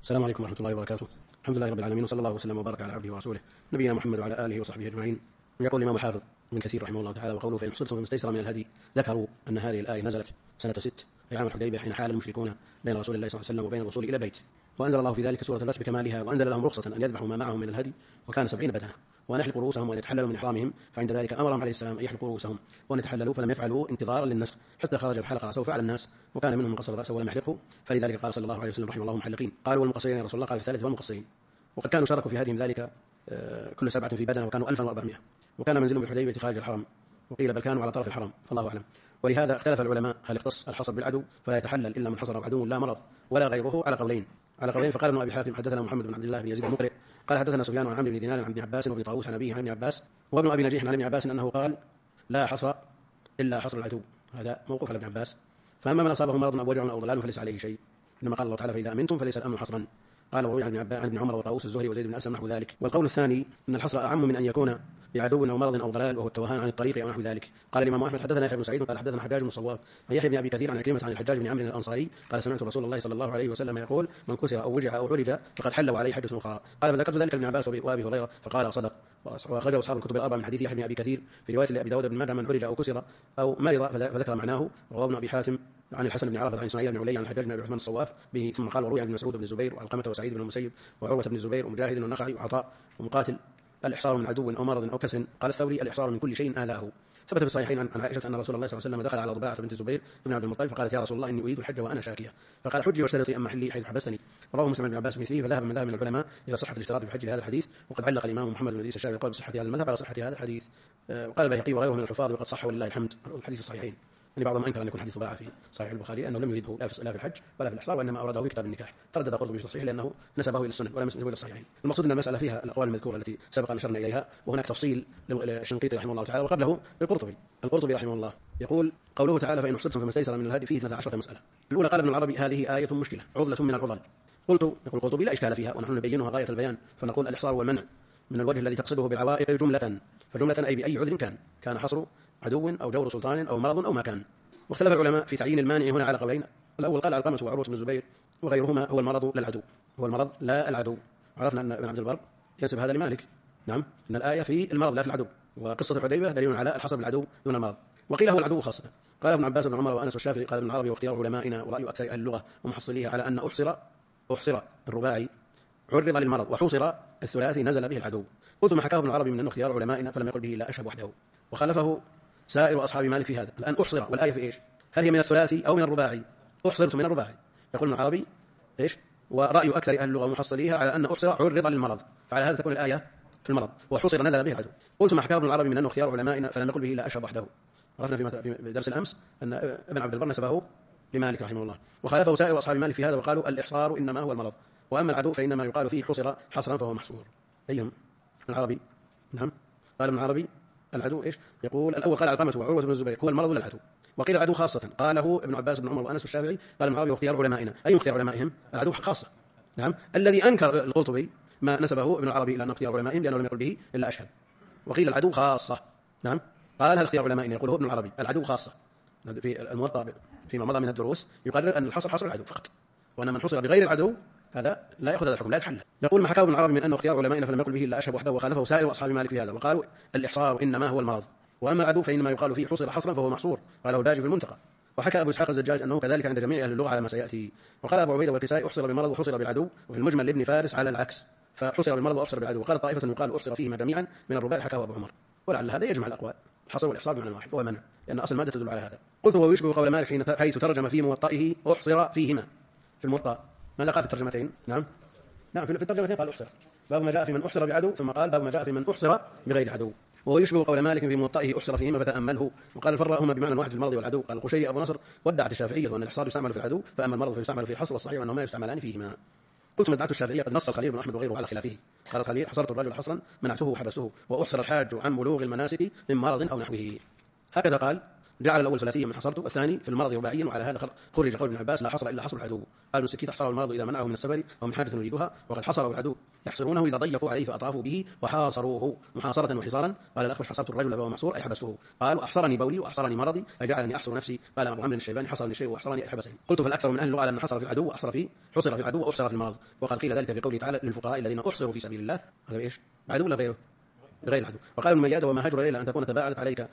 السلام عليكم ورحمة الله وبركاته. الحمد لله رب العالمين، وصلى الله وسلم وبارك على عبده ورسوله نبينا محمد وعلى آله وصحبه أجمعين. يقول الإمام الحافظ ابن كثير رحمه الله تعالى: وقوله فإن حصرتم فما استيسر من الهدي. ذكروا أن هذه الآية نزلت سنة 6 أي عام الحديبية، حين حال المشركون بين رسول الله صلى الله عليه وسلم وبين الوصول إلى البيت، وأنزل الله في ذلك سورة الفتح بكمالها، وأنزل لهم رخصة أن يذبحوا ما معهم من الهدي، وكان 70 بدنة، وأن يحلقوا رؤوسهم وأن يتحللوا من إحرامهم. فعند ذلك أمرهم عليه السلام أن يحلقوا رؤوسهم وأن يتحللوا، فلم يفعلوا انتظارا للنسخ حتى خرج فحلق رأسه فعل الناس، وكان منهم من قصر رأسه ولم يحلقه، فلذلك قال صلى الله عليه وسلم رحمه الله محلقين. قالوا والمقصرين يا رسول الله؟ قال في الثالث والمقصرين. وقد كانوا شاركوا في هديهم ذلك كل 7 في بدنة، وكانوا 1400، وكان منزلهم بالحديبية خارج الحرم، وقيل بل كانوا على طرف الحرم، فالله أعلم. ولهذا اختلف العلماء هل يختص الحصر بالعدو فلا يتحلل إلا من حصر عدو لا مرض ولا غيره على قولين. فقال ابن أبي حاتم حدثنا محمد بن عبد الله بن يزيد المقرئ قال حدثنا سفيان عن عمرو بن دينار عن ابن عباس وابن طاووس عن أبيه عن ابن عباس، وابن أبي نجيح عن ابن عباس أنه قال لا حصر إلا حصر العدو. هذا موقوف على ابن عباس. فأما من أصابه مرض أو وجع أو ضلال فليس عليه شيء، إنما قال الله تعالى فإذا أمنتم فليس الأمن حصرا. قال وروي عن ابن عمر وطاووس الزهري وزيد بن أسلم نحو ذلك. والقول الثاني أن الحصر أعم من أن يكون بعدو أو مرض أو ضلال، وهو التوهان عن الطريق أو نحو ذلك. قال الإمام أحمد حدثنا يحيى بن سعيد قال حدثنا حجاج بن صواب عن يحيى بن أبي كثير عن عكرمة عن الحجاج بن عمرو الأنصاري قال سمعت رسول الله صلى الله عليه وسلم يقول: من كسر أو وجع أو عرج فقد حل وعليه حدة أخرى. قال فذكرت ذلك لابن عباس وأبي هريرة فقال صدق. وأخرجه أصحاب الكتب الأربعة من حديث يحيى بن أبي كثير في رواية لأبي داود بن ماجه: من عرج أو كسر أو مرض فذكر معناه. رواه ابن أبي حاتم عن الحسن بن عرفة عن إسماعيل بن علي عن الحجاج بن أبي عثمان الصواف به، ثم قال وروي عن مسعود بن الزبير وعلقمة وسعيد بن المسيب وعروة بن الزبير ومجاهد والنخعي وعطاء ومقاتل: الإحصار من عدو أو مرض أو كسر. قال الثوري: الإحصار من كل شيء آلاه. ثبت في الصحيحين عن عائشة أن رسول الله صلى الله عليه وسلم دخل على ضباعة بنت الزبير بن عبد المطلب فقالت: يا رسول الله إني أريد الحج وأنا شاكية. فقال: حجي واشترطي أما حلي حيث حبستني. رواه مسلم بن عباس مثله. فذهب من ذهب من العلماء إلى صحة الاشتراط بحج هذا الحديث، وقد علق الإمام محمد بن إدريس الشافعي القول بصحة هذا المذهب على صحة هذا الحديث. وقال البيهقي وغيره من الحفاظ وقد صح ولله الحمد الحديث الصحيحين. يعني بعضهم أنكر أن يكون حديث ضباعة في صحيح البخاري أنه لم يريده لا في الحج ولا في الإحصار، وإنما أورده في كتاب النكاح. تردد قرطبي في الصحيح لأنه نسبه إلى السنن ولم ينسبه إلى الصحيحين. المقصود أن المسألة فيها الأقوال المذكورة التي سبق أن أشرنا إليها، وهناك تفصيل للشنقيطي رحمه الله تعالى وقبله القرطبي رحمه الله. يقول قوله تعالى: فإن حصرتم فما استيسر من الهدي فيه 12 مسألة. الأولى قال ابن العربي: هذه آية مشكلة عضلة من العضل. قلت يقول القرطبي: لا إشكال فيها ونحن نبينها غاية البيان، فنقول الإحصار والمنع من الوجه الذي تقصده بالعوائق جملة، فجملة أي بأي عذر كان حصر عدو أو جور سلطان أو مرض أو ما كان. واختلف العلماء في تعيين المانع هنا على قولين. الأول قال علقمة وعروة بن الزبير وغيرهما: هو المرض لا العدو، هو المرض لا العدو. عرفنا أن ابن عبد البر ينسب هذا لمالك. نعم، إن الآية في المرض لا في العدو، وقصة الحديبية دليل على الحصر بالعدو دون المرض. وقيل هو العدو خاصة. قال ابن عباس بن عمر وأنس والشافعي قال ابن العربي واختيار علمائنا ورأي أكثر أهل اللغة ومحصليها على أن أحصر الرباعي عرض للمرض، وحصر الثلاثي نزل به العدو. قلت ما حكاه ابن العربي من أنه اختيار علمائنا فلم يقل به إلا أشهب وحده، وخالفه سائر أصحاب مالك في هذا. الآن أحصر والآية في إيش؟ هل هي من الثلاثي أو من الرباعي؟ أحصرت من الرباعي. يقول ابن العربي إيش؟ ورأي أكثر أهل اللغة ومحصليها على أن أحصر عرض للمرض، فعلى هذا تكون الآية في المرض، وحصر نزل به العدو. قلت ما حكاه ابن العربي من أنه اختيار علمائنا فلم يقل به إلا أشهب وحده. عرفنا في درس الأمس أن ابن عبد البر نسبه لمالك رحمه الله، وخالفه سائر أصحاب مالك في هذا وقالوا الإحصار إنما هو المرض، وأما العدو فإنما يقال فيه حصر حصرا فهو محصور. أيهم؟ ابن العربي. نعم، قال ابن العربي العدو إيش؟ يقول الأول قال علقمة وعروة بن الزبير هو المرض ولا العدو، وقيل العدو خاصة. قاله ابن عباس بن عمر وأنس والشافعي. قال ابن العربي واختيار علمائنا. أي اختيار علمائهم؟ العدو خاصة. نعم، الذي أنكر القرطبي ما نسبه ابن العربي إلى أن اختيار علمائهم لأنه لم يقل به إلا أشهب، وقيل العدو خاصة. نعم، قال هل اختيار علمائنا يقوله ابن العربي العدو خاصة. في الموطأ فيما مضى من الدروس يقرر أن الحصر حصر العدو فقط، وأن من حصر بغير العدو هذا لا يأخذ هذا الحكم، لا يتحلل. يقول ما حكاه ابن العربي من أنه اختيار علمائنا فلم يقل به إلا أشهب وحده، وخالفه سائر أصحاب مالك في هذا وقالوا الإحصار إنما هو المرض، وأما العدو فإنما يقال فيه حصر حصرا فهو محصور. قاله الباجي في المنتقى. وحكى أبو إسحاق الزجاج أنه كذلك عند جميع أهل اللغة على ما سيأتي. وقال أبو عبيدة والكسائي أحصر بالمرض وحصر بالعدو، وفي المجمل لابن فارس على العكس، فحصر بالمرض وأحصر بالعدو. وقال طائفة يقال أحصر فيهما جميعا من الرباع، حكاه أبو عمر. ولعل هذا يجمع الأقوال، الحصر والإحصار بمعنى واحد وهو منع، لأن أصل المادة تدل على هذا. قلت هو يشبه قول مالك حيث ترجم في موطئه أحصر فيهما. في الموطأ ماذا قال في الترجمتين؟ نعم في الترجمتين قال أحصر، باب ما جاء في من أحصر بعدو، ثم قال باب ما جاء في من أحصر بغير عدو. وهو يشبه قول مالك في موطئه أحصر فيهما فتأمله. وقال الفراء هما بمعنى واحد في المرض والعدو. قال القشيري أبو نصر ودعت الشافعية أن الإحصار يستعمل في العدو، فأما المرض فيستعمل في الحصر، والصحيح أنهما يستعملان فيهما. قلت مدعت الشافعية قد نص الخليل بن أحمد وغيره على خلافه. قال الخليل حصرت الرجل حصرا منعته وحبسته، وأحصر الحاج عن بلوغ المناسك من مرض أو نحوه. هكذا قال جعل الأول ثلاثيا من حصرته، والثاني في المرض رباعيا، وعلى هذا خرج قول ابن عباس: لا حصر إلا حصر العدو. قال ابن سكيت: حصره المرض إذا منعه من السفر أو من حاجة يريدها، وقد حصره العدو يحصرونه إذا ضيقوا عليه فأطافوا به وحاصروه محاصرة وحصارا. قال الأخفش: حصرت الرجل وهو محصور أي حبسته. قال: وأحصرني بولي وأحصرني مرضي أي جعلني أحصر نفسي. قال أبو عمرو الشيباني: حصرني الشيء وأحصرني أي حبسني. قلت: فالأكثر من أهل اللغة على أن حصر في العدو وأحصر فيه، حصر في العدو وأحصر في المرض. وقد قيل ذلك في قوله تعالى: للفقراء الذين أحصروا في سبيل الله. هذا إيش؟ عدو ولا غيره؟ غير العدو. وقال ابن مياد: وما هجر إلا أن تكون تباعدت عليك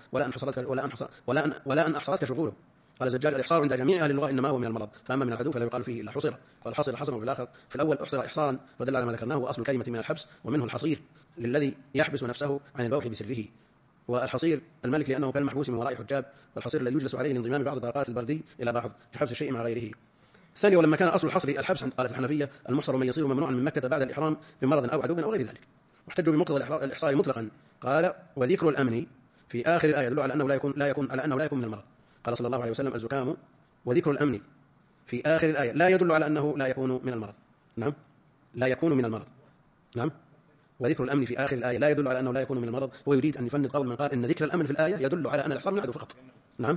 ولا أن أحصرتك شغوله. قال الزجاج: الإحصار عند جميع أهل اللغة إنما هو من المرض، فأما من العدو فلا يقال فيه إلا حصر. قال حصر حصر في الآخر، في الأول أحصر إحصارا ودل على ما ذكرناه، وأصل الكلمة من الحبس، ومنه الحصير للذي يحبس نفسه عن البوح بسره. والحصير الملك لأنه كالمحبوس من وراء حجاب، والحصير الذي يجلس عليه لانضمام بعض طاقات البردي إلى بعض كحبس الشيء مع غيره. الثاني: ولما كان أصل الحصر الحبس، قالت الحنفية: المحصر من يصير ممنوعا من مكة بعد الإحرام بمرض أو عدو أو غير ذلك. واحتجوا بمقتضى الإحصار مطلقا. قال: وذكر الأمن في آخر الآية يدل على أنه لا يكون من المرض. قال صلى الله عليه وسلم: الزكام. وذكر الأمن في آخر الآية لا يدل على أنه لا يكون من المرض. نعم، لا يكون من المرض. نعم، وذكر الأمن في آخر الآية لا يدل على أنه لا يكون من المرض. هو يريد أن يفند قول من قال إن ذكر الأمن في الآية يدل على أن الإحصار من العدو فقط. نعم.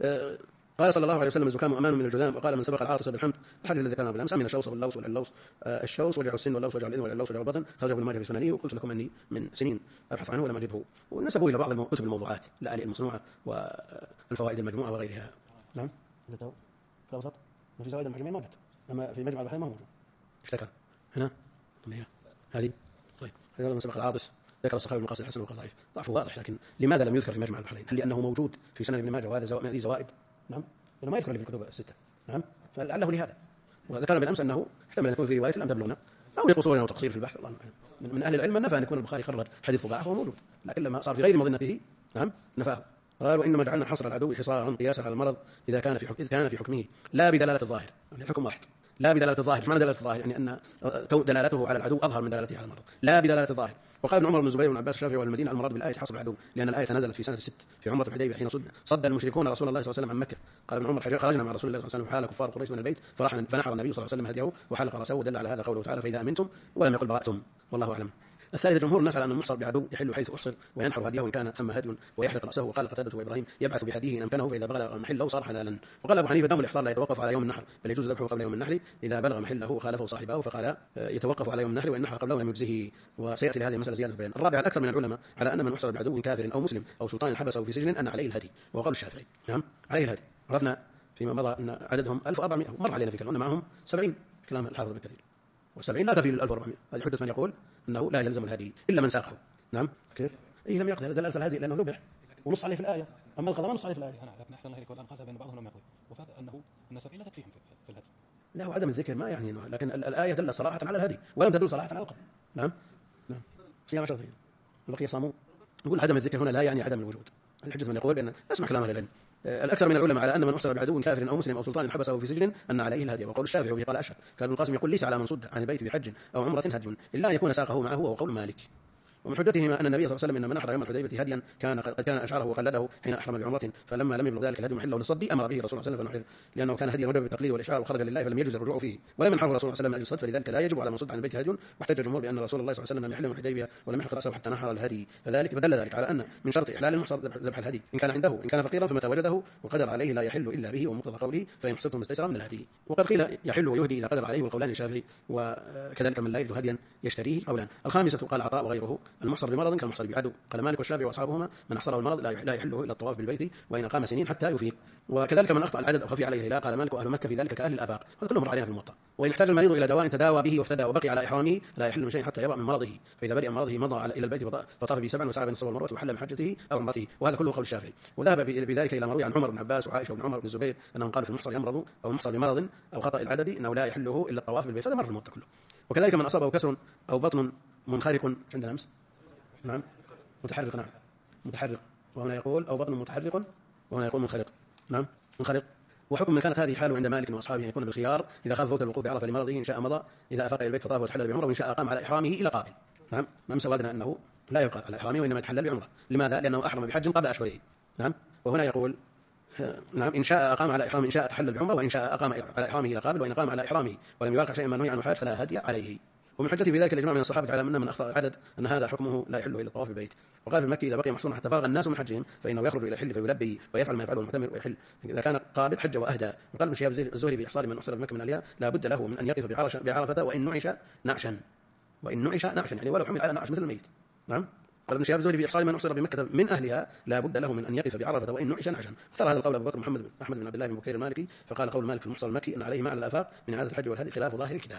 قال صلى الله عليه وسلم: الزكام أمان من الجذام. وقال: من سبق العاطس بالحمد. الحديث الذي ذكرناه بالأمس: من الشوص واللوص والعلوص. الشوص وجع السن، واللوص وجع الإذن، والعلوص وجع البطن. خرجه ابن ماجه في سننه، وقلت لكم أني من سنين أبحث عنه ولم أجده، ونسبوا إلى بعض كتب الموضوعات، الآلئ المصنوعة والفوائد المجموعة وغيرها. نعم. في الأوسط ما في زوائد المجموعة موجود، أما في مجمع البحرين ما موجود. اشتكى هنا هذه. طيب، هذا من سبق العاطس. ذكر السخاوي بن قاسم الحسن وقال ضعيف، ضعفه واضح، لكن لماذا لم يذكر في مجمع البحرين؟ هل لأنه موجود في سنن ابن ماجه وهذا هذه زوائد؟ نعم، لأنه ما يذكر في الكتب الستة. نعم، فلعله لهذا. وذكرنا بالأمس أنه احتمل أن يكون في رواية لم تبلغنا، أو لقصور أو تقصير في البحث. الله من أهل العلم من نفى أن يكون البخاري خرج حديث ضعف وهو موجود، لكن لما صار في غير مظنته نعم نفاه. قال: وإنما جعلنا حصر العدو حصارا قياسا على المرض إذ كان في حكمه لا بدلالة الظاهر. يعني الحكم واحد، لا بدلالة الظاهر. ما معنى دلالة الظاهر؟ يعني أن دلالته على العدو أظهر من دلالته على المرض، لا بدلالة الظاهر. وقال ابن عمر بن الزبير بن عباس الشافعي والمدينة: المراد بالآية حصر العدو، لأن الآية نزلت في سنة 6 في عمرة الحديبية حين صد المشركون رسول الله صلى الله عليه وسلم عن مكة. قال ابن عمر: خرجنا مع رسول الله صلى الله عليه وسلم حال كفار قريش من البيت، فنحر النبي صلى الله عليه وسلم هديه وحلق رأسه، ودل على هذا قوله تعالى: فإذا أمنتم، ولم يقل برأتم، والله أعلم. الثالث: جمهور الناس على أن المحصر بعدو يحل حيث أحصر وينحر هديه إن كان ثم هدي ويحلق رأسه. وقال قتادة وإبراهيم: يبعث بهديه إن أمكنه، فإذا بلغ محله صار حلالا. وقال أبو حنيفة: دام الإحصار لا يتوقف على يوم النحر، بل يجوز ذبحه قبل يوم النحر إذا بلغ محله وخالفه صاحبه، فقال يتوقف على يوم النحر، وإن نحر قبله لم يجزه. وسيأتي لهذه المسألة زيادة بيان. الرابع: الأكثر من العلماء على أن من أحصر بعدو كافر أو مسلم أو سلطان حبسه في سجن أن عليه الهدي، وقول الشافعي. نعم، عليه الهدي. عرفنا فيما مضى أن عددهم 1400، مر علينا في كلامنا معهم 70 كلام الحافظ ابن كثير، و70 لا تفي لل 1400. هذه حدث من يقول أنه لا يلزم الهدي إلا من ساقه. نعم، كيف؟ إيه لم يقضي دلالة الهدي لأنه ذبح ونص عليه في الآية، أما القضاء ما نص عليه في الآية. لكن أحسن الله إليك والآن قاس بين بعضهم لم يقضي، وفات أن 70 لا تكفيهم في الهدي. لا، وعدم الذكر ما يعني، لكن الآية دل صراحة على الهدي ولم تدل صراحة على القتل. نعم نعم. صيام شرطين البقية صاموا. نقول عدم الذكر هنا لا يعني عدم الوجود. الحجة من يقول بأن اسمع كلام العلم. الأكثر من العلماء على أن من أحصر بعدو كافر أو مسلم أو سلطان حبسه في سجن أن عليه الهدي، وقول الشافعي وبه قال أشهر. كان ابن القاسم يقول: ليس على من صد عن البيت بحج أو عمرة هدي إلا أن يكون ساقه معه، وقول مالك. ومن حجتهما أن النبي صلى الله عليه وسلم إنما نحر يوم الحديبية هديا قد كان أشعره وقلده حين أحرم بعمرة، فلما لم يبلغ ذلك الهدي محله للصد أمر به رسول الله صلى الله عليه وسلم فنحر، لأنه كان هديا وجب بالتقليد والإشعار وخرج لله فلم يجوز الرجوع فيه. ولم ينحره رسول الله صلى الله عليه وسلم من أجل الصد، فلذلك لا يجب على من صد عن البيت هدي. واحتج الجمهور بأن رسول الله صلى الله عليه وسلم لم يحل من الحديبية ولم يحلق رأسه حتى نحر الهدي، فذلك بدل ذلك على أن من شرط إحلال المحصر ذبح الهدي إن كان عنده، إن كان فقيرا فمتى وجده وقدر عليه لا يحل إلا به، ومقتضى قوله: فإن حصرتم استيسرا من الهدي. وقد قيل يحل ويهدي إذا قدر عليه، والقولان الشافعي، وكذلك من لا يجد هديا يشتريه قولان. الخامسة: قال عطاء وغيره: المحصر بمرض كالمحصر بعدو. قال مالك والشافعي واصحابهما: من احصره المرض لا يحله الا الطواف بالبيت وان قام سنين حتى يفيق. وكذلك من اخطا العدد او خفي عليه لا، قال مالك واهل مكه في ذلك كاهل الافاق. هذا كله مر علينا في الموطأ. وان احتاج المريض الى دواء تداوى به وافتدى وبقي على احرامه لا يحل من شيء حتى يبرأ من مرضه، فاذا برئ من مرضه مضى الى البيت فطاف به 7 وسعى بين الصفا والمروه وحل من حجته او عمرته. وهذا كله قول الشافعي. وذهب بذلك الى مروي عن عمر بن عباس وعائشه وابن عمر بن الزبير انهم قالوا في المحصر يمرض او المحصر بمرض او خطأ العدد انه لا يحله الا الطواف بالبيت. هذا مر في الموطأ كله. وكذلك من اصابه كسر او بطن منخرق عندنا امس. نعم، متحرق. نعم، متحرق. وهنا يقول أو بطن متحرق، وهنا يقول منخرق. نعم، منخرق. وحكم من كانت هذه حاله عند مالك وأصحابه أن يكون بالخيار إذا خاف فوت الوقوف بعرفة لمرضه إن شاء مضى، إذا أفاق إلى البيت فطاف وتحلل بعمره، وإن شاء قام على إحرامه إلى قابل. نعم، ما مسوادنا أنه لا يبقى على إحرامه وإنما يتحلل بعمره. لماذا؟ لأنه أحرم بحج قبل أشهره. نعم، وهنا يقول نعم إن شاء أقام على إحرامه، إن شاء تحلل بعمره، وإن شاء أقام على إحرامه إلى قابل، وإن قام على إحرامه ولم يواقع شيئا ما نهي عنه حاج فلا هدي عليه. ومن حجته في ذلك الإجماع من الصحابة على أن من أخطأ العدد أن هذا حكمه لا يحل إلا الطواف بالبيت. وقال في المكي إذا بقي محصورا حتى فرغ الناس من حجهم فإنه يخرج إلى الحل فيلبي ويفعل ما يفعله المعتمر ويحل إذا كان قابل حج وأهدى. وقال ابن شهاب الزهري بإحصار من أحصر بمكة من أهلها لا بد له من أن يقف بعرفة وإن نعش نعشا يعني ولو حمل على نعش مثل الميت. نعم. قال ابن شهاب الزهري في إحصار من أحصر بمكة من أهلها لا بد له من أن يقف بعرفة وإن نعش نعشا. اختار هذا القول أبو بكر محمد أحمد بن عبد الله بن بكير المالكي فقال قول مالك في المحصر المكي أن عليه معنى الآفاق من إعادة الحج والهدي خلاف ظاهر الكتاب.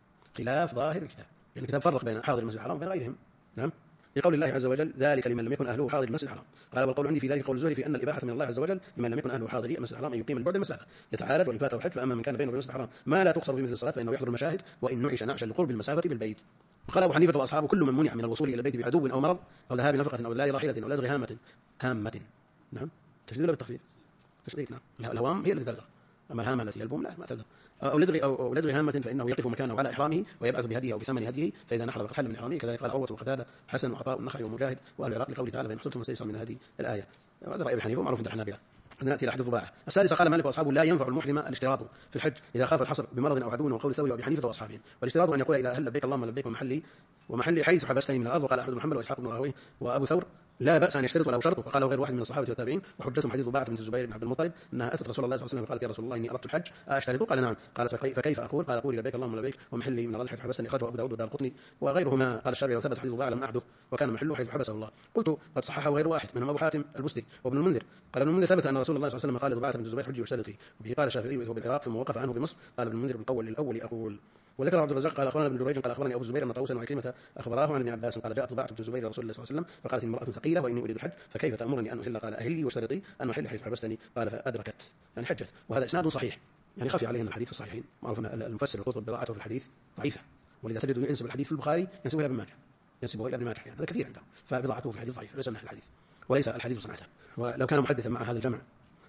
يعني الكتاب فرق بين حاضر المسجد الحرام وبين غيرهم. نعم. لقول الله عز وجل ذلك لمن لم يكن أهله حاضر المسجد الحرام. قال والقول عندي في ذلك قول الزهري في أن الإباحة من الله عز وجل لمن لم يكن أهله حاضري المسجد الحرام أن يقيم البعد المسافة يتعالج وإن فاته الحج. فأما من كان بينه وبين المسجد الحرام ما لا تقصر في مثل الصلاة فإنه يحضر المشاهد وإن نعش نعشا لقرب المسافة بالبيت. وقال أبو حنيفة وأصحابه كل من منع من الوصول إلى البيت بعدو أو مرض أو ذهاب نفقة أو لا راحلة أو لدغ هامة. نعم. تشديد ولا بالتخفيف؟ تشديد. نعم. الهوام هي التي تلدغ. أما الهامة التي يلبوم لا ما تلدغ. أو لدغ هامة فإنه يقف مكانه على إحرامه ويبعث بهديه أو بثمن هديه فإذا نحر فقد حل من إحرامه. كذلك قال عروة وقتادة حسن وعطاء النخعي ومجاهد وأهل العراق لقوله تعالى فإن حصلتم فاستيسروا من هذه الآية. وهذا رأي أبي حنيفة ومعروف عند الحنابلة. نأتي إلى حديث ضباعة. السادسة قال مالك وأصحابه لا ينفع المحرم الاشتراط في الحج إذا خاف الحصر بمرض أو عدو وقول الثوري وأبي حنيفة وأصحابه. والاشتراط أن يقول إذا هل لبيك اللهم لبيك ومحلي حيث حبستني من الأرض. وقال أحمد بن محمد وإسحاق بن راهويه وأبو ثور لا بأس أن يشترط ولو شرط. وقال غير واحد من الصحابة والتابعين وحجتهم حديث ضباعة بنت الزبير بن عبد المطلب أنها أتت رسول الله صلى الله عليه وسلم وقالت يا رسول الله إني أردت الحج أشترط؟ قال نعم. قالت فكيف أقول؟ قال قولي لبيك اللهم لبيك ومحلي من الأرض حيث حبستني. أخرجه أبو داود ودارقطني وغيرهما. قال الشافعي لو ثبت حديث ضباعة لم أعده وكان محله حيث حبسه الله. قلت قد صححه غير واحد منهم أبو حاتم البستي وابن المنذر. قال ابن المنذر ثبت أن رسول الله صلى الله عليه وسلم قال ضباعة بنت الزبير حجي واشترط فيه. وبه قال الشافعي وهو بالعراق ثم وقف عنه بمصر. قال ابن المنذر بالقول للأول أقول. وذكر عبد الرزاق قال أخبرنا ابن جريج قال أخبرني أبو الزبير أن طاووسا وعكرمة أخبراه عن ابن عباس قال جاءت ضباعة بنت الزبير رسول الله صلى الله عليه وسلم فقالت امرأة ثقيلة وإني أريد الحج فكيف تأمرني أن أحل؟ قال أهلي واشترطي أن أحل حيث حبستني. قال فأدركت يعني حجت. وهذا إسناد صحيح يعني خفي علينا الحديث في الصحيحين. معروف أن المفسر القرطبي بضاعته في الحديث ضعيفة ولذا تجد ينسب الحديث في البخاري ينسبه إلى ابن ماجه إلى ابن ماجه يعني هذا كثير عنده. فبضاعته في الحديث ضعيف ليس من الحديث وليس الحديث صنعته. ولو كان محدثا مع هذا الجمع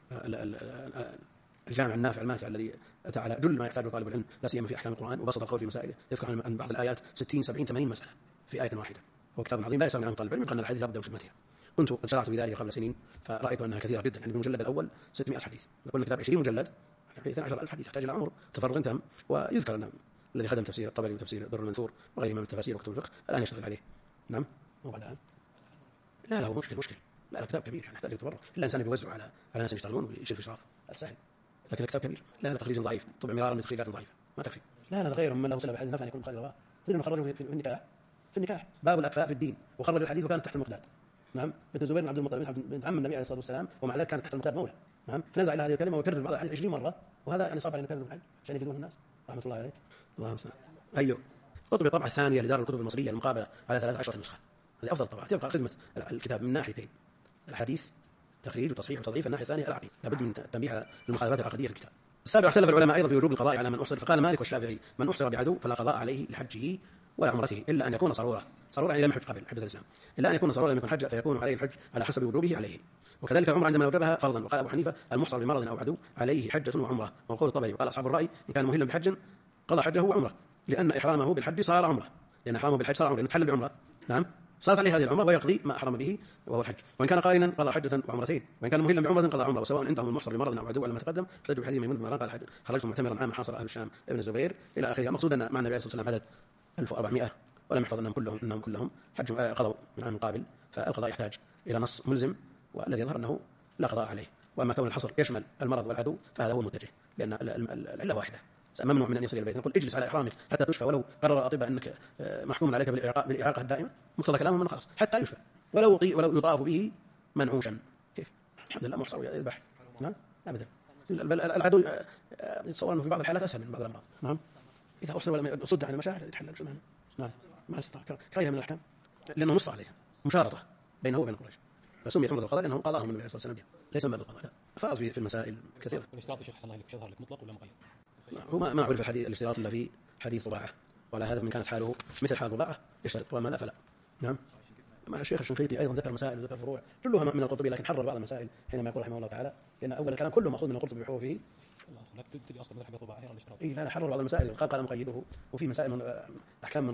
الجامع النافع الماتع الذي أتى على جل ما يحتاجه طالب العلم لا سيما في أحكام القرآن وبسط القول في مسائله يذكر عن بعض الآيات 60 70 80 مسألة في آية واحدة. هو كتاب عظيم لا يستغني عنه طالب العلم قال الحديث لا بد من خدمتها. كنت قد شرعت بذلك قبل سنين فرأيت أنها كثيرة جدا. يعني المجلد الأول 600 حديث لكل كتاب 20 مجلد يعني 12000 حديث يحتاج إلى عمر تفرغ تام. ويذكر أن الذي خدم تفسير الطبري وتفسير الدر المنثور وغيره من التفاسير وكتب الفقه الآن يشتغل عليه. نعم هو الآن لا هو مشكل لا كتاب كبير يعني يحتاج يتفرغ إلا إنسان يوزع على ناس يشتغلون ويشير في إشراف السهل. لكن الكتاب كبير لا تخريج ضعيف طبع مرارا بتخريجات ضعيفة ما تكفي. لا غيرهم من له صلة بحديث نفع يكون بخاري رواه زي ما خرجوا في النكاح باب الأكفاء في الدين وخرج الحديث وكانت تحت المقداد. نعم بنت الزبير بن عبد المطلب بنت عم النبي عليه الصلاة والسلام ومع ذلك كانت تحت المقداد مولى. نعم فنزع إلى هذه الكلمة وكرر بعض الحديث 20 مرة وهذا يعني صعب علينا نكرر الحج عشان يفيدون الناس رحمة الله عليه. الله المستعان. أيوه قطب الطبعة الثانية لدار الكتب المصرية المقابلة على 13 نسخة. هذه أفضل طبعة تبقى خدمة الكتاب من ناحيتين الحديث تخريج وتصحيح وتضعيف. الناحية الثانية العقيدة لابد من التنبيه على المخالفات العقدية في الكتاب. السابع اختلف العلماء أيضا في وجوب القضاء على من أحصر فقال مالك والشافعي من أحصر بعدو فلا قضاء عليه لحجه ولا عمرته إلا أن يكون صرورا يعني لم يحج قبل حجة الإسلام إلا أن يكون صرورا لم يكن حج فيكون عليه الحج على حسب وجوبه عليه. وكذلك العمرة عندما وجبها فرضا. وقال أبو حنيفة المحصر بمرض أو عدو عليه حجة وعمرة. وقول الطبري وقال أصحاب الرأي إن كان مهلا بحج قضى حجه وعمرة لأن إحرامه بالحج صار عمرة لأن إحرامه بالحج صار عمرة لأنه تحل بعمرة. نعم صارت عليه هذه العمرة ويقضي ما أحرم به وهو الحج. وإن كان قارنا قضى حجة وعمرتين وإن كان مهلا بعمرة قضى عمرة. وسواء عندهم المحصر بمرض أو عدو على ما تقدم احتجوا بحديث ميمون بن مهران قال خرجت معتمرا عام حاصر أهل الشام ابن الزبير إلى آخره. مقصود أن مع النبي صلى الله عليه وسلم عدد 1400 ولم يحفظ أنهم كلهم حج قضوا من عام قابل. فالقضاء يحتاج إلى نص ملزم والذي يظهر أنه لا قضاء عليه. وأما كون الحصر يشمل المرض والعدو فهذا هو المتجه لأن العلة واحدة. ممنوع من أن يصل إلى البيت. نقول اجلس على إحرامك حتى تشفى ولو قرر الأطباء أنك محكوم عليك بالإعاقة الدائمة مقتضى كلامهم من خلاص حتى يشفى ولو يطاف به منعوشا. كيف الحمد لله محصر يذبح. نعم أبدا العدو يتصور أنه في بعض الحالات أسهل من بعض الأمراض. نعم إذا أحصر ولم يصد عن المشاعر يتحلل شمال. نعم ما استطاع كغيرها من الأحكام لأنه نص عليها مشارطة بينه وبين قريش فسميت عمرة القضاء لأنه قضاهم النبي صلى الله عليه وسلم ليس من باب القضاء. لا فرض في المسائل كثيرة. والاشتراط يا شيخ حسن الله يلك يظهر لك مطلق ولا مقيد؟ هو ما عرف الحديث الاشتراط إلا في حديث ضباعة وعلى هذا من كانت حاله مثل حال ضباعة يشترط وما لا فلا. نعم مع الشيخ الشنقيطي أيضا ذكر مسائل وذكر فروع كلها من القرطبي لكن حرر بعض المسائل حينما يقول رحمه الله تعالى لأن أول الكلام كله مأخوذ من القرطبي بحروفه. لا تبتدي أصلا مذهب الضباعة غير الاشتراط. لا حرر بعض المسائل قال مقيده وفي مسائل أحكام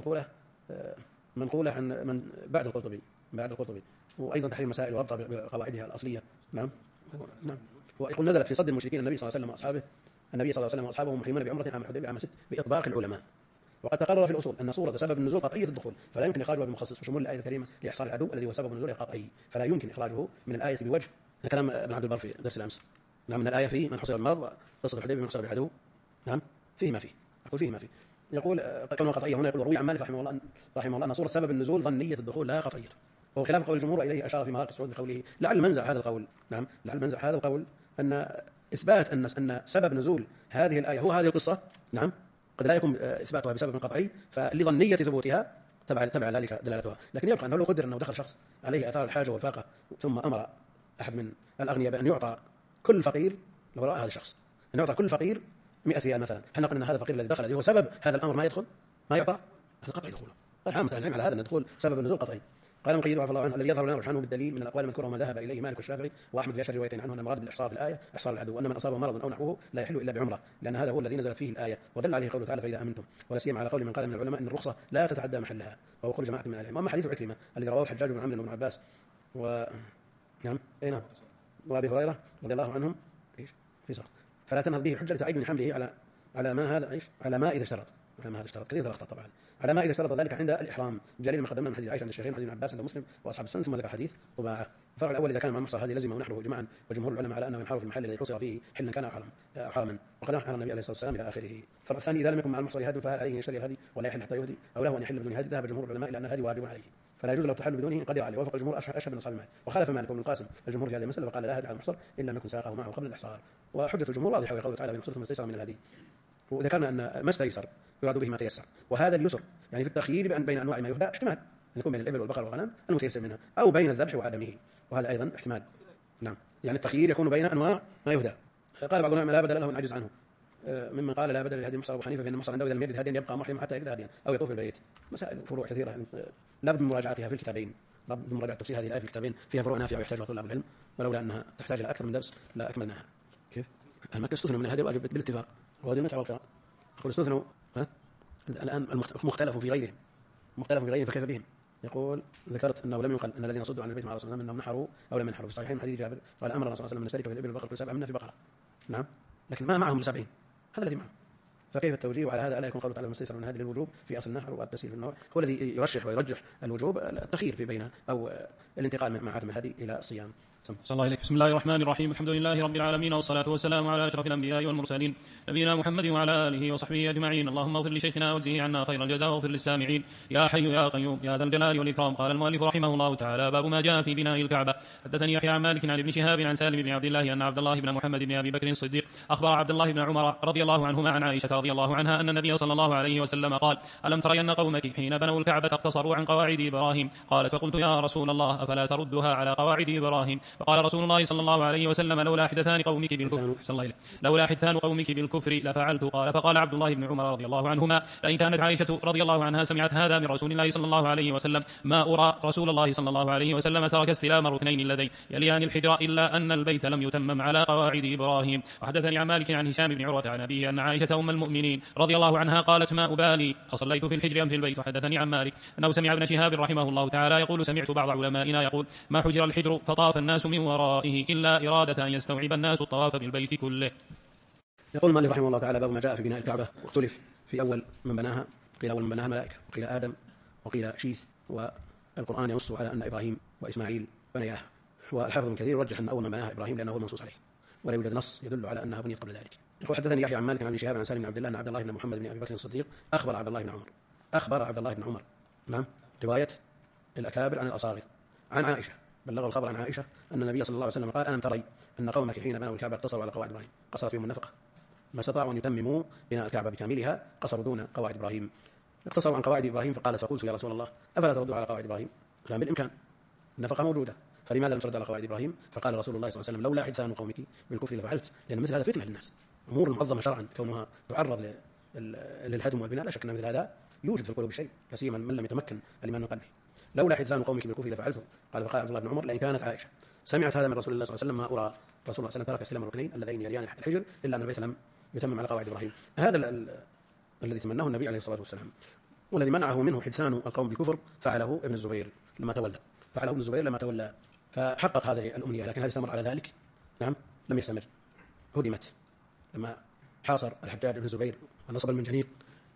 منقولة عن من بعد القرطبي وأيضا تحرير مسائل وربطها بقواعدها الأصلية. نعم ويقول نزلت في صد المشركين النبي صلى الله عليه وسلم وأصحابه محرمين بعمرة عام الحديبية عام 6 بإطباق العلماء وقد تقرر في الأصول أن صورة سبب النزول قطعية الدخول، فلا يمكن إخراجها بمخصص وشمول الآية الكريمة لإحصار العدو الذي هو سبب النزول القطعي، فلا يمكن إخراجه من الآية بوجه. كلام ابن عبد البر في درس الأمس. نعم، من الآية فيه من حصل بالمرض، قصة الحديبية من حصل بالعدو. نعم، فيه ما فيه. أقول فيه ما فيه. يقول كلمة قطعية هنا، يقول وروي عن مالك رحمه الله أن صورة سبب النزول ظنية الدخول لا قطعية، وهو خلاف قول الجمهور، وإليه أشار في مراقي السعود بقوله لعل منزع هذا القول. نعم، لعل منزع هذا القول أن إثبات أن سبب نزول هذه الآية هو هذه القصة، نعم، قد لا يكون إثباتها بسبب قطعي، فلظنية ثبوتها تبع ذلك دلالتها. لكن يبقى أنه لو قدر أنه دخل شخص عليه آثار الحاجة والفاقة ثم أمر أحد من الأغنياء بأن يعطى كل فقير، لو رأى هذا الشخص أن يعطى كل فقير 100 ريال مثلا، هل نقول أن هذا الفقير الذي دخل الذي هو سبب هذا الأمر ما يدخل، ما يعطى؟ هذا قطعي دخوله. قال عامة العلم على هذا أن الدخول سبب النزول قطعي. قال المقيد رحمه الله عنه الذي يظهر لنا رجحانه بالدليل من الأقوال المذكورة وما ذهب إليه مالك والشافعي وأحمد في أشهر روايتين عنه أن المراد بالإحصار في الآية إحصار العدو، وأن من أصابه مرض أو نحوه لا يحل إلا بعمرة، لأن هذا هو الذي نزلت فيه الآية، ودل عليه قوله تعالى فإذا أمنتم، ولا سيما على قول من قال من العلماء أن الرخصة لا تتعدى محلها، وهو قول جماعة من العلم. وأما حديث عكرمة الذي رواه الحجاج بن عمرو بن عباس نعم وأبي هريرة رضي الله عنهم في سقط، فلا تنهض به حجة لتعيب من حمله على ما هذا على ما إذا اشترط، على ما هذا اشترط كثير الأخطاء طبعا، على ما إذا اشترط ذلك عند الإحرام، بجليل ما قدمنا من حديث عائشة عند الشيخين حديث ابن عباس عند مسلم وأصحاب السنة، ثم ذكر حديث طباعة. الفرع الأول إذا كان مع المحصر هذه لزمه ونحره جماعا، وجمهور العلماء على أنه ينحر في المحل الذي حصر فيه حلا كان أو حرما، وقد نحر النبي عليه الصلاة والسلام إلى آخره. الفرع الثاني إذا لم يكن مع المحصر هاد فهل عليه أن يشتري الهدي ولا يحل حتى يهدي، أو له أن يحل بدون هدي؟ ذهب جمهور العلماء إلى أن الهدي واجب عليه، فلا يجوز له التحلل بدونه إن قدر عليه. وافق الجمهور أشهب من أصحاب مالك، وخالف مالك وابن القاسم الجمهور في هذه المسألة، وقال لا هدي على المحصر إلا أن يكن ساقه معه قبل الإحصار. وحجة الجمهور واضحة وقوله تعالى بين ثم استيسر من الهدي، وذكرنا أن ما استيسر يراد به ما تيسر، وهذا اليسر يعني في التخيير بين أنواع ما يهدى احتمال أن يكون بين الإبل والبقر والغنم المتيسر منها، أو بين الذبح وعدمه، وهذا أيضا احتمال. نعم، يعني التخيير يكون بين أنواع ما يهدى. قال بعض العلماء لا بدل له أن عجز عنه، ممن قال لا بدل لهدي المحصر أبو حنيفة، فإن المحصر عنده إذا لم يجد هديا يبقى محرما حتى يجد هديا أو يطوف البيت. مسائل فروع كثيرة يعني لا بد من مراجعتها في الكتابين، لا بد من مراجعة تفسير هذه الآية في الكتابين، فيها فروع نافعة ويحتاجها طلاب العلم، ولولا أنها تحتاج إلى أكثر من درس لا أكملناها. كيف؟ المكة استثنوا من الهدي الواجب بالاتفاق، وهذه المتعة والقراءة. يقول استثنوا الآن مختلف في غيرهم فكيف بهم؟ يقول ذكرت أنه لم يقل أن الذين صدوا عن البيت مع رسول الله أنهم نحروا أو لم ينحروا، في الصحيحين حديث جابر قال أمر الرسول صلى الله عليه وسلم أن نشترك في الإبل والبقر كل 7 منا في بقرة. نعم، لكن ما معهم 70، هذا الذي معهم، فكيف التوجيه؟ وعلى هذا ألا يكون قوله تعالى المستيسر من هذه للوجوب في أصل النحر والتسهيل في النوع، هو الذي يرشح ويرجح الوجوب التخيير في بينه أو الانتقال من عدم الهدي إلى الصيام. صلى الله عليك. بسم الله الرحمن الرحيم، الحمد لله رب العالمين، والصلاة والسلام على أشرف الأنبياء والمرسلين نبينا محمد وعلى آله وصحبه أجمعين. اللهم اغفر لشيخنا واجزه عنا خير الجزاء، واغفر للسامعين يا حي يا قيوم يا ذا الجلال والإكرام. قال المؤلف رحمه الله تعالى: باب ما جاء في بناء الكعبة. حدثني يحيى عن مالك عن ابن شهاب عن سالم بن عبد الله أن عبد الله بن محمد بن أبي بكر الصديق أخبر عبد الله بن عمر رضي الله عنهما عن عائشة رضي الله عنها أن النبي صلى الله عليه وسلم قال: ألم ترين قومك حين بنوا الكعبة اقتصروا عن قواعد إبراهيم؟ قالت: فقلت يا رسول الله أفلا تردها على قواعد إبراهيم؟ فقال رسول الله صلى الله عليه وسلم: لولا حدثان قومك بالكفر لفعلت. قال: فقال عبد الله بن عمر رضي الله عنهما: لئن كانت عائشة رضي الله عنها سمعت هذا من رسول الله صلى الله عليه وسلم ما أرى رسول الله صلى الله عليه وسلم ترك استلام الركنين اللذين يليان الحجر إلا أن البيت لم يتمم على قواعد إبراهيم. وحدثني عن مالك عن هشام بن عروة عن أبيه أن عائشة أم المؤمنين رضي الله عنها قالت: ما أبالي أصليت في الحجر أم في البيت. وحدثني عن مالك أنه سمع ابن شهاب رحمه الله تعالى يقول: سمعت بعض علمائنا يقول: ما حجر الحجر فطاف الناس من ورائه إلا إرادة أن يستوعب الناس الطواف بالبيت كله. يقول المؤلف رحمه الله تعالى: باب ما جاء في بناء الكعبة. واختلف في أول من بناها، قيل أول من بناها ملائكة، وقيل آدم، وقيل شيث، والقرآن ينص على أن إبراهيم وإسماعيل بنياها. والحافظ ابن كثير رجح أن أول من بناها إبراهيم لأنه هو المنصوص عليه، ولا يوجد نص يدل على أنها بنيت قبل ذلك. يقول: حدثني يحيى عن مالك عن ابن شهاب عن سالم بن عبد الله أن عبد الله بن محمد بن أبي بكر الصديق أخبر عبد الله بن عمر. نعم، رواية الأكابر عن الأصاغر عن عائشة، بلغ الخبر عن عائشة أن النبي صلى الله عليه وسلم قال: ألم تري أن قومك حين بنوا الكعبة اقتصروا على قواعد إبراهيم؟ قصرت فيهم النفقة، ما استطاعوا أن يتمموا بناء الكعبة بكاملها، قصروا دون قواعد إبراهيم، اقتصروا عن قواعد إبراهيم. فقلت يا رسول الله أفلا تردوا على قواعد إبراهيم؟ كلام بالإمكان، النفقة موجودة، فلماذا لم ترد على قواعد إبراهيم؟ فقال رسول الله صلى الله عليه وسلم: لولا حدثان قومك بالكفر لفعلت، لأن مثل هذا فتنة للناس، أمور معظمة شرعا كونها تعرض للهدم والبناء، لا شك أن مثل هذا يوجد في القلوب شيء، لا سيما من لم يتمكن الإيمان من قلبه. لولا حدثان قومك بالكفر لفعلته. قال: فقال عبد الله بن عمر: لئن كانت عائشة سمعت هذا من رسول الله صلى الله عليه وسلم ما أرى رسول الله صلى الله عليه وسلم ترك استلام الركنين اللذين يليان الحجر إلا أن البيت لم يتمم على قواعد إبراهيم. هذا الذي تمناه النبي عليه الصلاة والسلام، والذي منعه منه حدثان القوم بالكفر فعله ابن الزبير لما تولى، فحقق هذه الأمنية. لكن هل استمر على ذلك؟ نعم، لم يستمر، هدمت لما حاصر الحجاج بن الزبير ونصب المنجنيق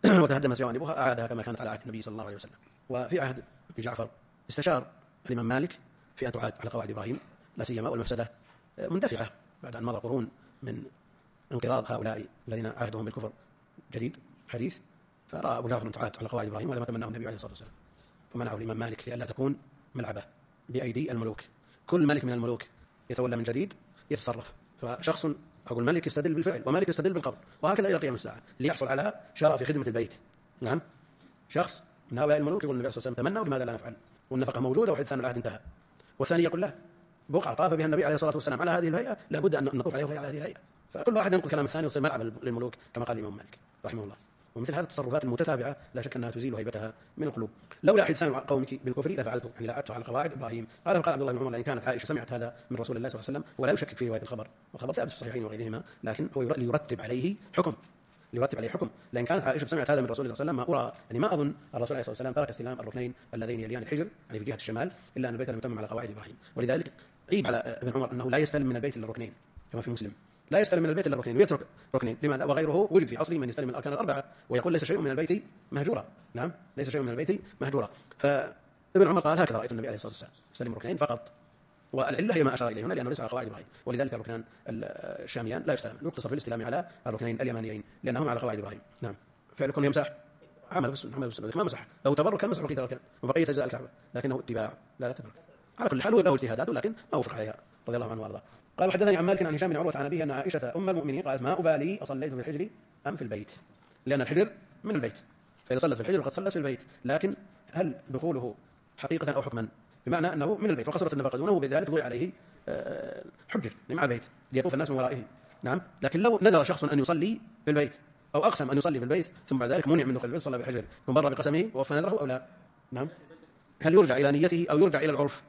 وتهدمت جوانبها أعادها كما كانت على عهد النبي صلى الله عليه وسلم. وفي عهد جعفر استشار الإمام مالك في أن تعاد على قواعد إبراهيم، لا سيما والمفسدة مندفعة بعد أن مضى قرون من انقراض هؤلاء الذين عهدهم بالكفر جديد حديث، فرأى أبو جعفر أن تعاد على قواعد إبراهيم، وهذا ما تمناه النبي عليه الصلاة والسلام، فمنعه الإمام مالك لئلا تكون ملعبة بأيدي الملوك. كل ملك من الملوك يتولى من جديد يتصرف، فشخص أقول ملك يستدل بالفعل وملك يستدل بالقول، وهكذا إلى قيام الساعة ليحصل على شرف في خدمة البيت. نعم، شخص من هؤلاء الملوك يقول النبي صلى الله عليه وسلم تمنوا لماذا لا نفعل، والنفقة موجودة وحدثان العهد انتهى. والثاني يقول له بقعة طاف بها النبي عليه الصلاة والسلام على هذه الهيئة لابد أن نطوف عليه على هذه الهيئة، فكل واحد ينقل كلام الثاني ويصير ملعب للملوك كما قال الإمام مالك رحمه الله. ومثل هذه التصرفات المتتابعة لا شك أنها تزيل هيبتها من القلوب. لولا حدثان قومك بالكفر لفعلته، يعني لا أدفع على قواعد إبراهيم. قال عبد الله بن عمر لأن كانت عائشة سمعت هذا من رسول الله صلى الله عليه وسلم ولا يشكك في رواية الخبر، والخبر ثابت في الصحيحين وغيرهما، لكن هو ليرتب عليه حكم، لأن كانت عائشة سمعت هذا من رسول الله صلى الله عليه وسلم. ما أرى يعني ما أظن الرسول عليه الصلاة والسلام ترك استلام الركنين اللذين يليان الحجر يعني في جهة الشمال إلا أن البيت لم يتمم على قواعد إبراهيم. ولذلك عيب على ابن عمر أنه لا يستلم من البيت إلا الركنين كما في مسلم، لا يستلم من البيت إلا الركنين ويترك ركنين. لماذا؟ وغيره وجد في عصره من يستلم من الأركان الأربعة ويقول ليس شيء من البيت مهجورا. نعم، ليس شيء من البيت مهجورا. فابن عمر قال هكذا رأيت النبي عليه الصلاة والسلام يستلم ركنين فقط، والعلة هي ما أشار إليه هنا لأنه ليس على قواعد إبراهيم، ولذلك الركنان الشاميان لا يستلم، يقتصر في الاستلام على الركنين اليمانيين لأنهم على قواعد إبراهيم. نعم، فعلكم يمسح عمل بالسنة ما مسح، لو تبرك كان مسح بقية الأركان وبقية أجزاء الكعبة، لكنه اتباع لا تبرك. على كل حال له اجتهادات لكن ما وفق عليها رضي الله عنه وارضاه. قال حدثني عن مالك عن هشام بن عروة عن أبيه أن عائشة أم المؤمنين قالت ما أبالي أصليت في الحجر أم في البيت، لأن الحجر من البيت، فإذا صلت في الحجر فقد صلت في البيت، لكن هل دخوله حقيقة أو حكما؟ بمعنى أنه من البيت وقصرت النفقة دونه وبذلك ضيع عليه حجر مع البيت ليطوف الناس من ورائه. نعم، لكن لو نذر شخص أن يصلي في البيت أو أقسم أن يصلي في البيت ثم بعد ذلك منع من دخول البيت صلى في الحجر وبر بقسمه ووفى نذره أو لا؟ نعم، هل يرجع إلى نيته أو يرجع إلى العرف؟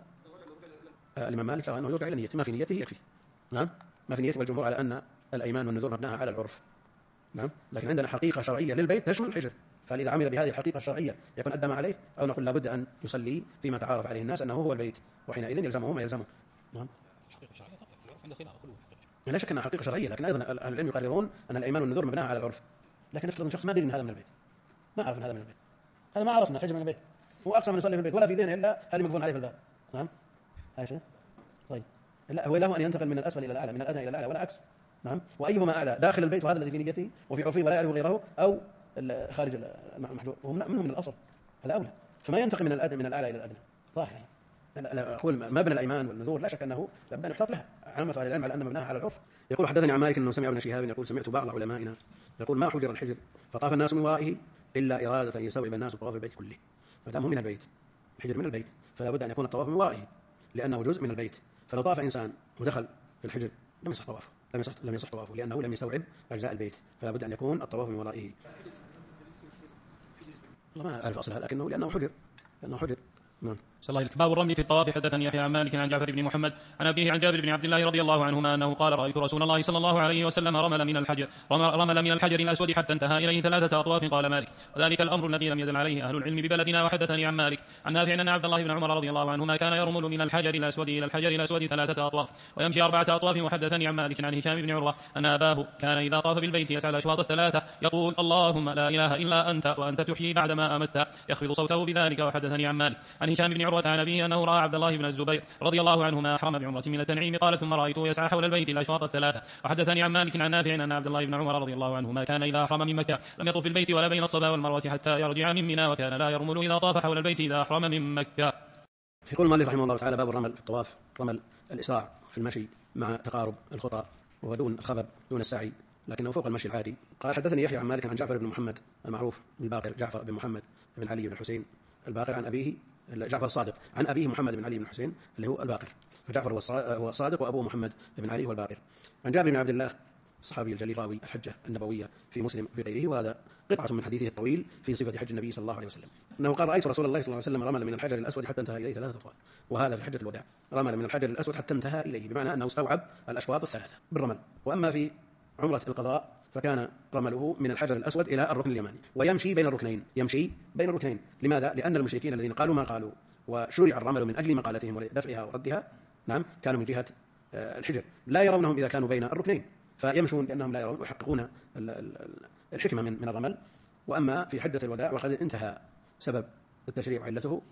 الإمام مالك أنه يرجع إلى نيته، ما في نيته يكفي. نعم، ما في نيته، والجمهور على أن الأيمان والنذور مبناها على العرف. نعم، لكن عندنا حقيقة شرعية للبيت تشمل الحجر، فإذا عمل بهذه الحقيقة الشرعية يكون أدى ما عليه، أو نقول لابد أن يصلي فيما تعارف عليه الناس أنه هو البيت، وحينئذ يلزمه ما يلزمه. نعم، حقيقة شرعية عند خلاف خلوه، لا شك أنها حقيقة شرعية، لكن أيضا العلم يقررون أن الأيمان والنذور مبناها على العرف. لكن نفترض أن شخص ما أدري من هذا من البيت، ما عرف من هذا من البيت، هذا ما عرفنا الحجر من البيت، هو أقسم أن يصلي في البيت ولا في ذهنه إلا هذه مقفول عليه في الباب. نعم، عايشة طيب، لا هو له أن ينتقل من الأسفل إلى الأعلى، من الأدنى إلى الأعلى ولا عكس. نعم، وأيهما أعلى، داخل البيت وهذا الذي في نيته وفي عرفه ولا يعرف غيره، أو خارج المحجور منه من الأصل، هذا أولى، فما ينتقل من الأعلى إلى الأدنى ظاهر. أنا أقول ما بين الأيمان والنذور لا شك أنه لابد أن يحتاط لها، عامة أهل العلم على أن مبناها على العرف. يقول حدثني عن مالك أنه سمع ابن شهاب يقول سمعت بعض علمائنا يقول ما حجر الحجر فطاف الناس من ورائه إلا إرادة أن يستوعب الناس طواف البيت كله، ما دام من البيت، الحجر من البيت فلا بد أن يكون الطواف من ورائه لأنه جزء من البيت، فلو طاف إنسان ودخل في الحجر لم يصح طوافه، لم يصح طوافه لأنه لم يستوعب أجزاء البيت، فلا بد أن يكون الطواف من ورائه. والله ما أعرف أصلها لأنه حجر. نعم. صلى الله عليه. باب الرمل في الطواف. حدثني يحيى عن مالك عن جعفر بن محمد عن أبيه عن جابر بن عبد الله رضي الله عنهما أنه قال رأيت رسول الله صلى الله عليه وسلم رمل من الحجر الأسود حتى انتهى إليه 3 أطواف. قال مالك وذلك الأمر الذي لم يزل عليه أهل العلم ببلدنا. وحدثني عن مالك عن نافع أن عبد الله بن عمر رضي الله عنهما كان يرمل من الحجر الأسود إلى الحجر الأسود 3 أطواف ويمشي 4 أطواف. وحدثني عن مالك عن هشام بن عروة أن أباه كان إذا طاف بالبيت يسعى الأشواط 3 يقول اللهم لا إله إلا أنت وأنت تحيي بعدما أمت يخفض صوته بذلك. وحدثني عن مالك عن هشام بن عروة عن أبيه أنه رأى عبد الله بن الزبير رضي الله عنهما أحرم بعمرة من التنعيم قال ثم رأيته يسعى حول البيت الأشواط 3. وحدثني عن مالك عن نافع أن عبد الله بن عمر رضي الله عنهما كان إذا أحرم من مكة لم يطف بالبيت ولا بين الصفا والمروة حتى يرجع من منى، وكان لا يرمل إذا طاف حول البيت إذا أحرم من مكة. يقول مالك رحمه الله تعالى باب الرمل في الطواف، رمل الإسراع في المشي مع تقارب الخطى ودون الخبب دون السعي لكنه فوق المشي العادي. قال حدثني يحيى عن مالك عن جعفر بن محمد المعروف الباقر جعفر بن محمد بن علي بن الحسين الباقر عن أبيه جعفر الصادق عن أبيه محمد بن علي بن الحسين اللي هو الباقر، فجعفر هو الصادق وأبوه محمد بن علي هو الباقر. عن جابر بن عبد الله الصحابي الجليل راوي الحجة النبوية في مسلم في غيره، وهذا قطعة من حديثه الطويل في صفة حج النبي صلى الله عليه وسلم أنه قال رأيت رسول الله صلى الله عليه وسلم رمل من الحجر الأسود حتى انتهى إليه 3 أطواف، وهذا في حجة الوداع رمل من الحجر الأسود حتى انتهى إليه بمعنى أنه استوعب الأشواط 3 بالرمل. وأما في عمرة القضاء فكان رمله من الحجر الأسود إلى الركن اليماني ويمشي بين الركنين. لماذا؟ لأن المشركين الذين قالوا ما قالوا وشرع الرمل من أجل مقالتهم ودفعها وردها نعم كانوا من جهة الحجر لا يرونهم إذا كانوا بين الركنين فيمشون لأنهم لا يرون ويحققون الحكمة من الرمل وأما في حجة الوداع وقد انتهى سبب التشريع وعلته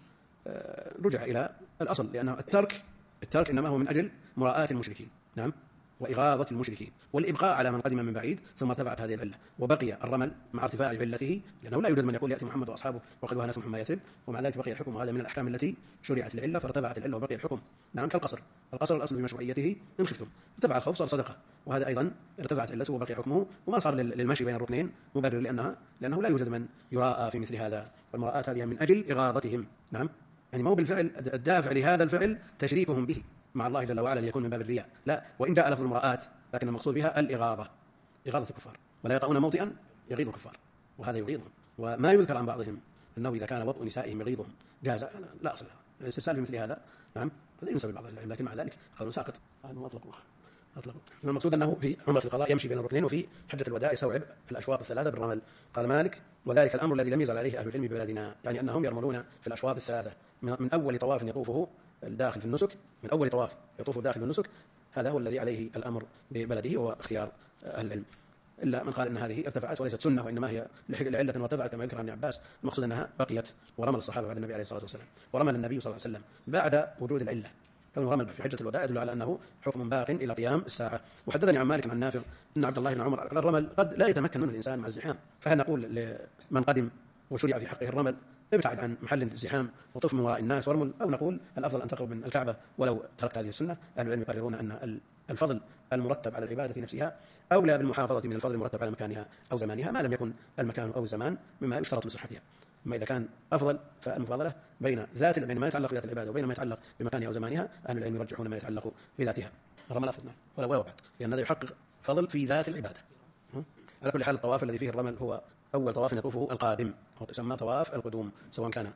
رجع إلى الأصل، لأنه الترك إنما هو من أجل مراءاة المشركين، نعم، وإغاظة المشركين والإبقاء على من قدم من بعيد، ثم ارتفعت هذه العلة وبقي الرمل مع ارتفاع علته، لأنه لا يوجد من يقول يأتي محمد وأصحابه وقد وهنتهم حما يثرب، ومع ذلك بقي الحكم، وهذا من الأحكام التي شرعت العلة فارتفعت العلة وبقي الحكم، نعم، كالقصر. القصر الأصل في مشروعيته إن خفتم، ارتفع الخوف صار صدقة، وهذا أيضا ارتفعت علته وبقي حكمه، وما صار للمشي بين الركنين مبرر، لأنه لا يوجد من يراءى في مثل هذا، والمراءة هذه من أجل إغاظتهم، نعم، يعني ما هو بالفعل الدافع لهذا الفعل تشريكهم به مع الله جل وعلا ليكون من باب الرياء، لا، وإن جاء لفظ المراءات لكن المقصود بها الإغاظة، إغاظة الكفار، ولا يطؤون موطئا يغيظ الكفار، وهذا يغيظهم. وما يذكر عن بعضهم أنه إذا كان وطء نسائهم يغيظهم جاز، لا أصل له الاسترسال في مثل هذا، نعم، هذا ينسب بعض العلم، لكن مع ذلك قالوا ساقط، أطلقوا. المقصود أنه في عمرة القضاء يمشي بين الركنين، وفي حجة الوداع يستوعب الأشواط الثلاثة بالرمل. قال مالك: وذلك الأمر الذي لم يزل عليه أهل العلم ببلدنا، يعني أنهم يرملون في الأشواط الثلاثة من أول طواف يطوفه الداخل في النسك، من أول طواف يطوفه داخل النسك، هذا هو الذي عليه الأمر ببلده وهو اختيار أهل العلم، إلا من قال أن هذه ارتفعت وليست سنة وإنما هي لعلة وارتفعت كما يذكر عن ابن عباس. المقصود أنها بقيت، ورمل الصحابة بعد النبي عليه الصلاة والسلام، ورمل النبي صلى الله عليه وسلم بعد وجود العلة، كونه رمل في حجة الوداع يدل على أنه حكم باق إلى قيام الساعة. وحدثني عن مالك عن نافع أن عبد الله بن عمر قال: الرمل قد لا يتمكن منه الإنسان مع الزحام، فهل نقول لمن قدم وشرع في حقه الرمل ابتعد عن محل الزحام وطف من وراء الناس وارمل، أو نقول الأفضل أن تقرب من الكعبة ولو تركت هذه السنة؟ أهل العلم يقررون أن الفضل المرتب على العبادة نفسها أولى بالمحافظة من الفضل المرتب على مكانها أو زمانها، ما لم يكن المكان أو الزمان مما يشترط لصحتها. أما إذا كان أفضل فالمفاضلة بين ما يتعلق بذات العبادة وبين ما يتعلق بمكانها أو زمانها. أهل العلم يرجحون ما يتعلق بذاتها، الرمل أفضل ولا بعد، لأن هذا يحقق فضل في ذات العبادة. على كل حال الطواف الذي فيه الرمل هو أول طواف يطوفه القادم، هو يسمى طواف القدوم، سواء كان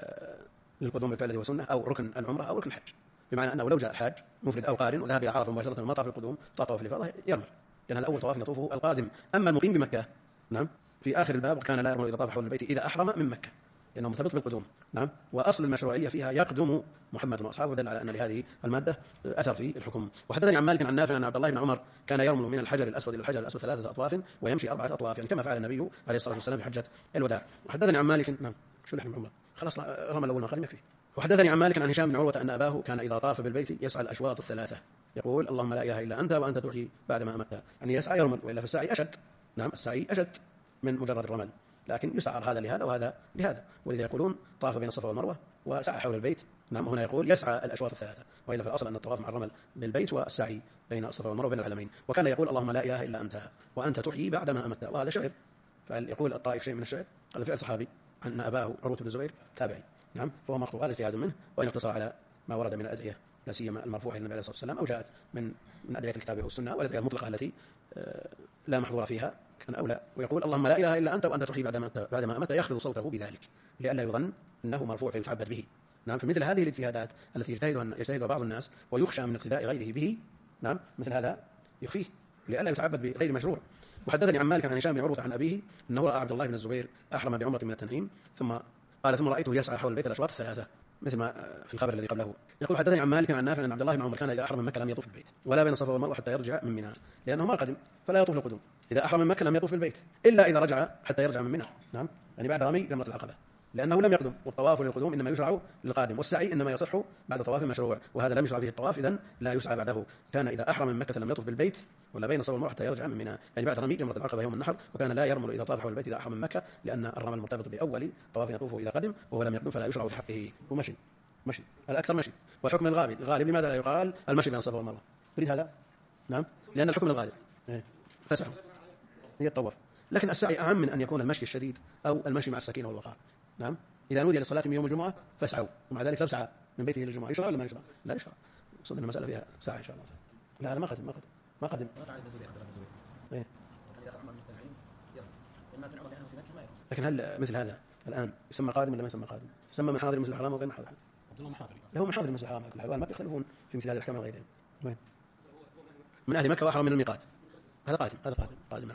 للقدوم بالفعل الذي هو سنة أو ركن العمرة أو ركن الحج، بمعنى أنه لو جاء الحاج مفرد أو قارن وذهب إلى عرفة مباشرة وما طاف القدوم طاف الإفاضة يرمل، لأن الأول طواف يطوفه القادم. أما المقيم بمكة، نعم، في آخر الباب كان لا يرمل إذا طاف حول البيت إذا أحرم من مكة، لأنه مرتبط بالقدوم، نعم، وأصل المشروعية فيها يقدم محمد وأصحابه، دل على أن لهذه المادة أثر في الحكم. وحدثني عن مالك عن نافع أن عبد الله بن عمر كان يرمل من الحجر الأسود إلى الحجر الأسود 3 أطواف ويمشي 4 أطواف، يعني كما فعل النبي عليه الصلاة والسلام في حجة الوداع. وحدثني عن مالك، نعم، شو نحن عمر خلاص رمل الأول ما قال يكفي. وحدثني عن مالك عن هشام بن عروة أن أباه كان إذا طاف بالبيت يسعى الأشواط الثلاثة يقول: اللهم لا إله إلا أنت وأنت تحيي بعد ما أمتنا، يعني يسعى يرمل، وإلا في السعي أشد، نعم، السعي أشد من مجرد الرمل، لكن يسعى هذا لهذا وهذا لهذا، ولذا يقولون طاف بين الصفا والمروة وسعى حول البيت، نعم، هنا يقول يسعى الأشواط الثلاثة، وإلا في الأصل أن الطواف مع الرمل بالبيت والسعي بين الصفا والمروة بين العلمين. وكان يقول: اللهم لا إله إلا أنت وأنت تحيي بعد ما أمتنا، وهذا شعر، فيقول الطائف شيء من الشعر، هذا فعل صحابي أن أباه عروة بن الزبير تابعي، نعم، فهو مقطوع، هذا اجتهاد منه، وإن اقتصر على ما ورد من الأدعية لا سيما المرفوعة إلى النبي عليه الصلاة والسلام، أو جاءت من أدعية الكتاب والسنة والأدعية المطلقة التي لا محظور فيها كان أولى. ويقول: اللهم لا إله إلا أنت وأنت تحيي بعد ما أمت، يخفض صوته بذلك لئلا يظن أنه مرفوع فيتعبد به، نعم، فمثل هذه الاجتهادات التي يجتهدها بعض الناس ويخشى من اقتداء غيره به، نعم، مثل هذا يخفيه لئلا يتعبد بغير مشروع. وحدثني عن مالك عن هشام بن عروة عن أبيه أنه رأى عبد الله بن الزبير أحرم بعمرة من التنعيم ثم رأيته يسعى حول البيت الأشواط الثلاثة، مثل ما في الخبر الذي قبله. يقول: حدثني عن مالك عن نافع أن عبد الله بن عمر كان إذا أحرم من مكة لم يطوف البيت ولا بين الصفا والمروة حتى يرجع من منى، لأنه ما قدم فلا يطوف القدوم، إذا أحرم من مكة لم يطوف البيت إلا إذا رجع حتى يرجع من منى، نعم، يعني بعد رمي جمرة العقبة، لأنه لم يقدم، والطواف للقدوم إنما يشرع للقادم، والسعي إنما يصح بعد طواف مشروع، وهذا لم يشرع فيه الطواف، إذن لا يسعى بعده. كان إذا أحرم من مكة لم يطوف بالبيت ولا بين الصفا والمروة حتى يرجع من منى، يعني بعد رمي جمرة العقبة يوم النحر، وكان لا يرمل إذا طاف حول البيت إذا أحرم من مكة، لأن الرمل مرتبط بأول طواف يطوفه إذا قدم، وهو لم يقدم فلا يشرع في حقه. ومشي الأكثر مشي، وحكم الغالب لماذا لا يقال المشي بين الصفا والمروة؟ تريد هذا؟ نعم، لأن الحكم الغالب فسحوا هي الطواف، لكن السعي أعم من أن يكون المشي الشديد أو المشي مع السكينة والوقار، نعم. إذا نودي للصلاة من يوم الجمعة فاسعوا، ومع ذلك لو سعى من بيته للجمعة يشرع ولا ما يشرع؟ لا يشرع، صدق المسألة فيها ساعة إن شاء الله. لا أنا ما قدم إيه. لكن هل مثل هذا الآن يسمى قادم ولا ما يسمى قادم؟ يسمى من حاضر مثل الحرام وغير من حاضر؟ له من حاضر مثل الحرام على كل حال، ما بيختلفون في مثل هذه الأحكام وغيرها. من أهل مكة وأحرم من الميقات، هذا قادم، نعم.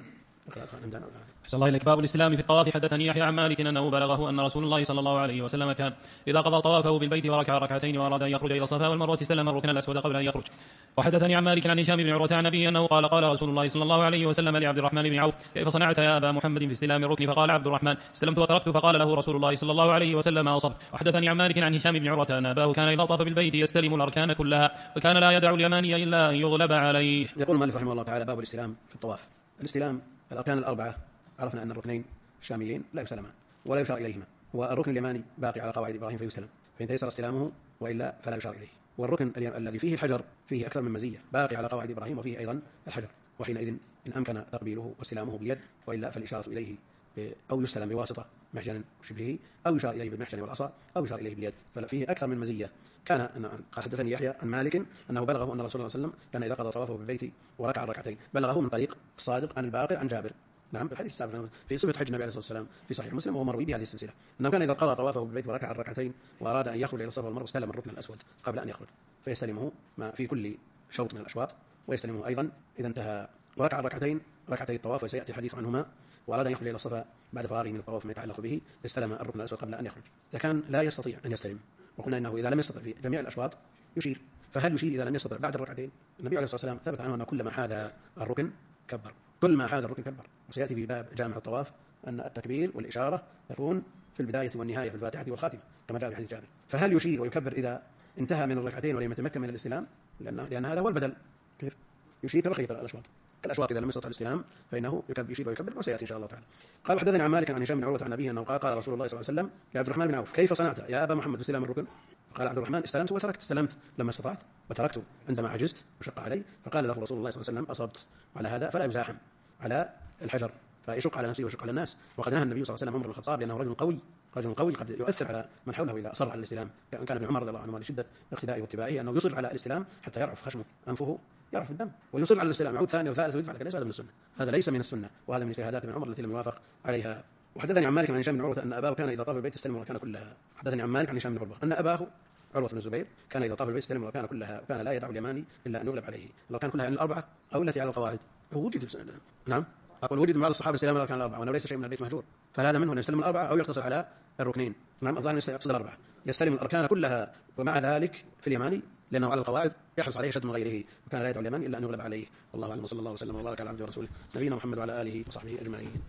أحسن الله إليك. باب الإسلام في الطواف. حدثني يحيى عن مالك أنه بلغه أن رسول الله صلى الله عليه وسلم كان إذا قضى طوافه بالبيت وركع ركعتين وأراد أن يخرج إلى الصفا والمروة استلم الركن الأسود قبل أن يخرج. وحدثني عن مالك عن هشام بن عروة عن أبيه أنه قال قال رسول الله صلى الله عليه وسلم لعبد الرحمن بن عوف كيف صنعت يا أبا محمد في استلام الركن؟ فقال عبد الرحمن استلمت وتركت. فقال له رسول الله صلى الله عليه وسلم أصبت. وحدثني عن مالك عن هشام بن عروة أن أباه كان إذا طاف بالبيت يستلم الأركان كلها وكان لا يدع اليماني إلا أن يغلب عليه. يقول المؤلف رحمه الله تعالى: باب الاستلام في الطواف. الاستلام الأركان الأربعة عرفنا أن الركنين الشاميين لا يسلمان ولا يشار إليهما، والركن اليماني باقي على قواعد إبراهيم فيستلم فإن تيسر استلامه وإلا فلا يشار إليه، والركن الذي فيه الحجر فيه أكثر من مزية باقي على قواعد إبراهيم وفيه أيضا الحجر، وحينئذ إن أمكن تقبيله واستلامه باليد وإلا فالإشارة إليه أو يستلم بواسطة محجن وشبهه أو يشار إليه بالمحجن والعصا أو يشار إليه باليد، ففيه أكثر من مزية. قال حدثني يحيى عن مالك أنه بلغه أن رسول الله صلى الله عليه وسلم كان إذا قضى طوافه بالبيت وركع الركعتين، بلغه من طريق الصادق عن الباقر عن جابر، نعم في الحديث السابق في صفة حج النبي عليه الصلاة والسلام في صحيح مسلم وهو مروي بهذه السلسلة أنه كان إذا قضى طوافه بالبيت وركع الركعتين وأراد أن يخرج إلى الصفا والمروة استلم الركن الأسود قبل أن يخرج، فيستلمه ما في كل شوط من الأشواط، ويستلمه أيضا إذا انتهى وركع الركعتين ركعتي الطواف وسيأتي الحديث عنهما، وأراد أن يخرج إلى الصفا بعد فراغه من الطواف ما يتعلق به استلم الركن الأسود قبل أن يخرج. إذا كان لا يستطيع أن يستلم وقلنا إنه إذا لم يستطع في جميع الأشواط يشير، فهل يشير إذا لم يستطع بعد الركعتين؟ النبي عليه الصلاة والسلام ثبت عنه أنه كلما حاذ الركن كبر، كل ما حاذ الركن كبر، وسيأتي في باب جامع الطواف أن التكبير والإشارة يكون في البداية والنهاية في الفاتحة والخاتمة كما جاء في حديث جابر. فهل يشير ويكبر إذا انتهى من الركعتين ولم يتمكن من الاستلام؟ لأن هذا هو البدل. كيف يشير كبقية الأشواط؟ الأشواط إذا لم يستطع الاستلام فإنه يشير ويكبر، وسيأتي إن شاء الله تعالى. قال حدثني عن مالك عن هشام بن عروة عن أبيه أنه قال رسول الله صلى الله عليه وسلم يا عبد الرحمن بن عوف كيف صنعت يا أبا محمد في استلام الركن؟ قال عبد الرحمن استلمت وتركت، استلمت لما استطعت وتركت عندما عجزت وشق علي. فقال له رسول الله صلى الله عليه وسلم أصبت. على هذا فلا يزاحم على الحجر فيشق على نفسه ويشق على الناس، وقد نهى النبي صلى الله عليه وسلم عمر بن الخطاب لأنه رجل قوي قد يؤثر على من حوله إذا أصر على الاستلام. كان ابن عمر رضي الله عنه لشدة اقتدائه واتباعه أنه يصر على الاستلام حتى يرعف خشمه أنفه يعرف الدم، ويصر على الاستلام يعود ثاني وثالث ويدفع لك، ليس هذا من السنة، هذا ليس من السنة، وهذا من اجتهادات ابن عمر التي لم يوافق عليها. وحدثني عن مالك عن هشام بن عروة أن أباه كان إذا طاف البيت يستلم الأركان كلها. حدثني عن مالك عن هشام بن عروة أن أباه عروة بن الزبير كان إذا طاف البيت يستلم الأركان كلها وكان لا يدع اليماني إلا أن يغلب عليه. الأركان كلها يعني الأربعة أو التي على القواعد وجد نعم أقول وجد من بعض الصحابة استلام الأركان الأربعة وأنه ليس شيء من البيت مهجور، فهذا منه أن يستلم الأربعة أو يقتصر على الركنين. نعم الظاهر يقصد الأربعة، يستلم الأركان كلها ومع ذلك في اليماني لأنه على القواعد يحرص عليه شد من غيره وكان لا يدع اليماني إلا أن يغلب عليه. والله أعلم، وصلى الله وسلم وبارك على عبده ورسوله نبينا محمد وعلى آله وصحبه أجمعين.